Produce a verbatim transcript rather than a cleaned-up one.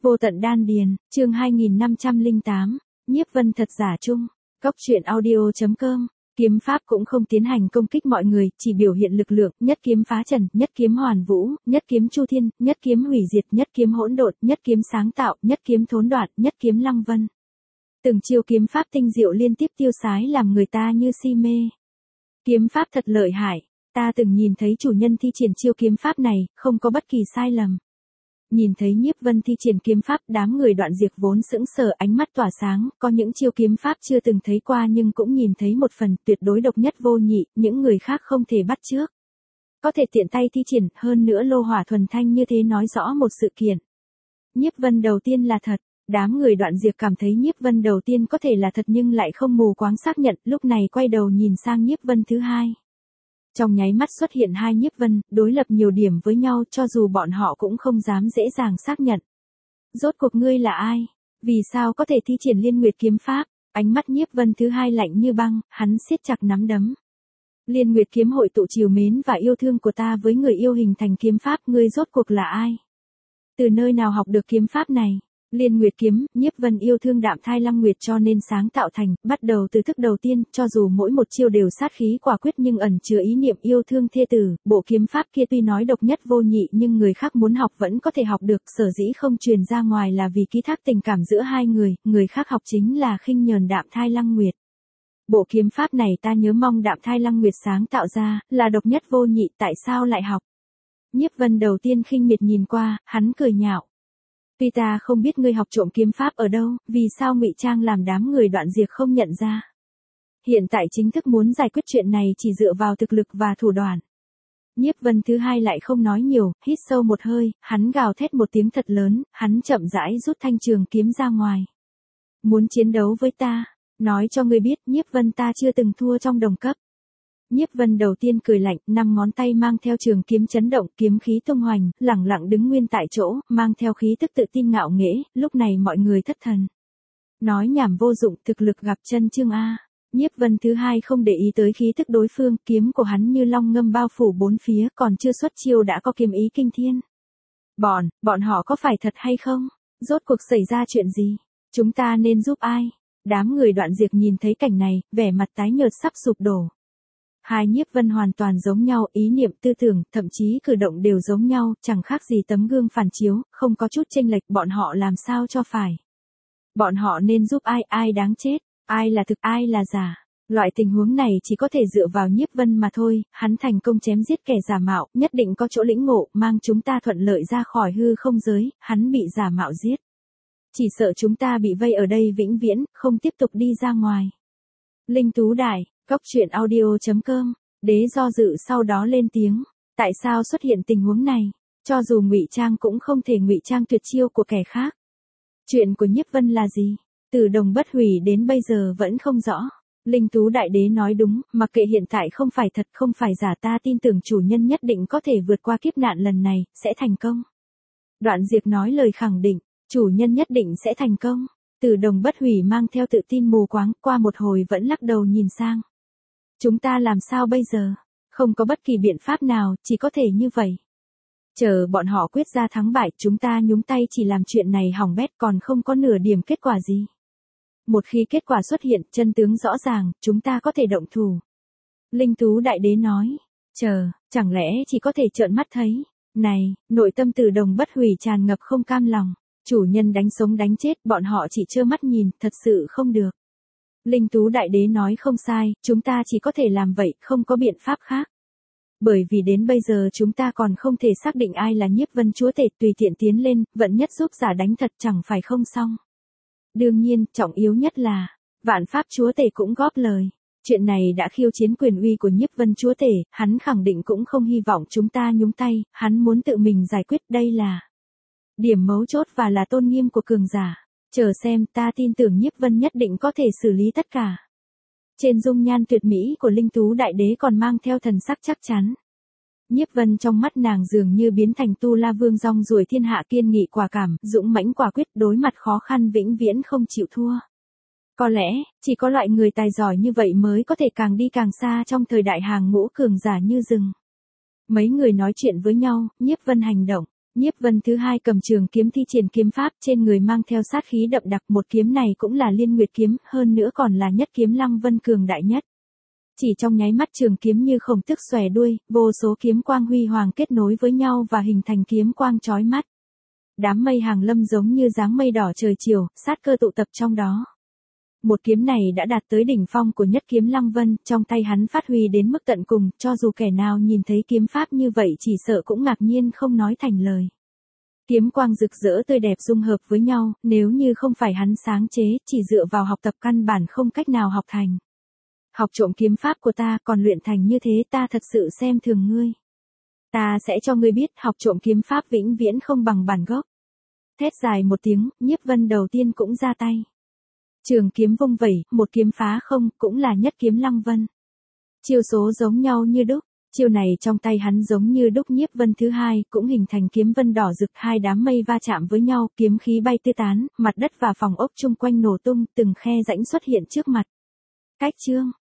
Vô tận đan điền, chương hai nghìn năm trăm lẻ tám, nhiếp vân thật giả chung, cốc truyện audio.com. Kiếm pháp cũng không tiến hành công kích mọi người, chỉ biểu hiện lực lượng, nhất kiếm phá trần, nhất kiếm hoàn vũ, nhất kiếm chu thiên, nhất kiếm hủy diệt, nhất kiếm hỗn độn, nhất kiếm sáng tạo, nhất kiếm thốn đoạt, nhất kiếm lăng vân. Từng chiêu kiếm pháp tinh diệu liên tiếp tiêu sái làm người ta như si mê. Kiếm pháp thật lợi hại, ta từng nhìn thấy chủ nhân thi triển chiêu kiếm pháp này, không có bất kỳ sai lầm. Nhìn thấy nhiếp vân thi triển kiếm pháp, đám người Đoạn Diệp vốn sững sờ, ánh mắt tỏa sáng, có những chiêu kiếm pháp chưa từng thấy qua nhưng cũng nhìn thấy một phần tuyệt đối độc nhất vô nhị, những người khác không thể bắt chước. Có thể tiện tay thi triển, hơn nữa lô hỏa thuần thanh như thế nói rõ một sự kiện. Nhiếp vân đầu tiên là thật, đám người Đoạn Diệp cảm thấy nhiếp vân đầu tiên có thể là thật nhưng lại không mù quáng xác nhận, lúc này quay đầu nhìn sang nhiếp vân thứ hai. Trong nháy mắt xuất hiện hai nhiếp vân, đối lập nhiều điểm với nhau cho dù bọn họ cũng không dám dễ dàng xác nhận. Rốt cuộc ngươi là ai? Vì sao có thể thi triển Liên Nguyệt kiếm pháp? Ánh mắt nhiếp vân thứ hai lạnh như băng, hắn siết chặt nắm đấm. Liên Nguyệt kiếm hội tụ trìu mến và yêu thương của ta với người yêu hình thành kiếm pháp, ngươi rốt cuộc là ai? Từ nơi nào học được kiếm pháp này? Liên Nguyệt kiếm, nhiếp vân yêu thương Đạm Thai Lăng Nguyệt cho nên sáng tạo thành, bắt đầu từ thức đầu tiên, cho dù mỗi một chiêu đều sát khí quả quyết nhưng ẩn chứa ý niệm yêu thương thê tử, bộ kiếm pháp kia tuy nói độc nhất vô nhị nhưng người khác muốn học vẫn có thể học được, sở dĩ không truyền ra ngoài là vì ký thác tình cảm giữa hai người, người khác học chính là khinh nhờn Đạm Thai Lăng Nguyệt. Bộ kiếm pháp này ta nhớ mong Đạm Thai Lăng Nguyệt sáng tạo ra, là độc nhất vô nhị, tại sao lại học? Nhiếp vân đầu tiên khinh miệt nhìn qua, hắn cười nhạo. Tuy ta không biết ngươi học trộm kiếm pháp ở đâu, vì sao ngụy trang làm đám người Đoạn Diệp không nhận ra. Hiện tại chính thức muốn giải quyết chuyện này chỉ dựa vào thực lực và thủ đoạn. Nhiếp vân thứ hai lại không nói nhiều, hít sâu một hơi, hắn gào thét một tiếng thật lớn, hắn chậm rãi rút thanh trường kiếm ra ngoài. Muốn chiến đấu với ta, nói cho ngươi biết nhiếp vân ta chưa từng thua trong đồng cấp. Nhiếp vân đầu tiên cười lạnh, năm ngón tay mang theo trường kiếm chấn động, kiếm khí tung hoành, lẳng lặng đứng nguyên tại chỗ, mang theo khí tức tự tin ngạo nghễ, lúc này mọi người thất thần. Nói nhảm vô dụng, thực lực gặp chân chương A. Nhiếp vân thứ hai không để ý tới khí tức đối phương, kiếm của hắn như long ngâm bao phủ bốn phía, còn chưa xuất chiêu đã có kiếm ý kinh thiên. Bọn, bọn họ có phải thật hay không? Rốt cuộc xảy ra chuyện gì? Chúng ta nên giúp ai? Đám người Đoạn Diệp nhìn thấy cảnh này, vẻ mặt tái nhợt sắp sụp đổ. Hai nhiếp vân hoàn toàn giống nhau, ý niệm tư tưởng, thậm chí cử động đều giống nhau, chẳng khác gì tấm gương phản chiếu, không có chút chênh lệch, bọn họ làm sao cho phải. Bọn họ nên giúp ai, ai đáng chết, ai là thực, ai là giả. Loại tình huống này chỉ có thể dựa vào nhiếp vân mà thôi, hắn thành công chém giết kẻ giả mạo, nhất định có chỗ lĩnh ngộ, mang chúng ta thuận lợi ra khỏi hư không giới, hắn bị giả mạo giết. Chỉ sợ chúng ta bị vây ở đây vĩnh viễn, không tiếp tục đi ra ngoài. Linh Tú Đại, cốc truyện audio.com, đế do dự sau đó lên tiếng, tại sao xuất hiện tình huống này, cho dù ngụy trang cũng không thể ngụy trang tuyệt chiêu của kẻ khác. Chuyện của nhiếp vân là gì? Từ đồng bất hủy đến bây giờ vẫn không rõ. Linh Tú Đại Đế nói đúng, mặc kệ hiện tại không phải thật không phải giả, ta tin tưởng chủ nhân nhất định có thể vượt qua kiếp nạn lần này, sẽ thành công. Đoạn Diệp nói lời khẳng định, chủ nhân nhất định sẽ thành công. Từ đồng bất hủy mang theo tự tin mù quáng, qua một hồi vẫn lắc đầu nhìn sang. Chúng ta làm sao bây giờ? Không có bất kỳ biện pháp nào, chỉ có thể như vậy. Chờ bọn họ quyết ra thắng bại, chúng ta nhúng tay chỉ làm chuyện này hỏng bét, còn không có nửa điểm kết quả gì. Một khi kết quả xuất hiện, chân tướng rõ ràng, chúng ta có thể động thủ. Linh Tú Đại Đế nói, chờ, chẳng lẽ chỉ có thể trợn mắt thấy. Này, nội tâm Từ đồng bất hủy tràn ngập không cam lòng. Chủ nhân đánh sống đánh chết, bọn họ chỉ trơ mắt nhìn, thật sự không được. Linh Tú Đại Đế nói không sai, chúng ta chỉ có thể làm vậy, không có biện pháp khác. Bởi vì đến bây giờ chúng ta còn không thể xác định ai là nhiếp vân chúa tể, tùy tiện tiến lên, vẫn nhất giúp giả đánh thật chẳng phải không xong. Đương nhiên, trọng yếu nhất là, vạn pháp chúa tể cũng góp lời. Chuyện này đã khiêu chiến quyền uy của nhiếp vân chúa tể, hắn khẳng định cũng không hy vọng chúng ta nhúng tay, hắn muốn tự mình giải quyết, đây là điểm mấu chốt và là tôn nghiêm của cường giả. Chờ xem, ta tin tưởng nhiếp vân nhất định có thể xử lý tất cả. Trên dung nhan tuyệt mỹ của Linh Tú Đại Đế còn mang theo thần sắc chắc chắn. Nhiếp vân trong mắt nàng dường như biến thành tu la vương rong ruổi thiên hạ, kiên nghị quả cảm, dũng mãnh quả quyết, đối mặt khó khăn vĩnh viễn không chịu thua. Có lẽ, chỉ có loại người tài giỏi như vậy mới có thể càng đi càng xa trong thời đại hàng ngũ cường giả như rừng. Mấy người nói chuyện với nhau, nhiếp vân hành động. Nhiếp Vân thứ hai cầm trường kiếm thi triển kiếm pháp, trên người mang theo sát khí đậm đặc, một kiếm này cũng là Liên Nguyệt kiếm, hơn nữa còn là nhất kiếm Lăng Vân cường đại nhất. Chỉ trong nháy mắt trường kiếm như khổng tước xòe đuôi, vô số kiếm quang huy hoàng kết nối với nhau và hình thành kiếm quang chói mắt. Đám mây hàng lâm giống như dáng mây đỏ trời chiều, sát cơ tụ tập trong đó. Một kiếm này đã đạt tới đỉnh phong của nhất kiếm Lăng Vân, trong tay hắn phát huy đến mức tận cùng, cho dù kẻ nào nhìn thấy kiếm pháp như vậy chỉ sợ cũng ngạc nhiên không nói thành lời. Kiếm quang rực rỡ tươi đẹp dung hợp với nhau, nếu như không phải hắn sáng chế, chỉ dựa vào học tập căn bản không cách nào học thành. Học trộm kiếm pháp của ta, còn luyện thành như thế, ta thật sự xem thường ngươi. Ta sẽ cho ngươi biết, học trộm kiếm pháp vĩnh viễn không bằng bản gốc. Thét dài một tiếng, Nhiếp Vân đầu tiên cũng ra tay. Trường kiếm vung vẩy, một kiếm phá không, cũng là nhất kiếm Lăng Vân. Chiêu số giống nhau như đúc, chiêu này trong tay hắn giống như đúc. Nhiếp Vân thứ hai cũng hình thành kiếm vân đỏ rực, hai đám mây va chạm với nhau, kiếm khí bay tứ tán, mặt đất và phòng ốc chung quanh nổ tung, từng khe rãnh xuất hiện trước mặt. Cách chương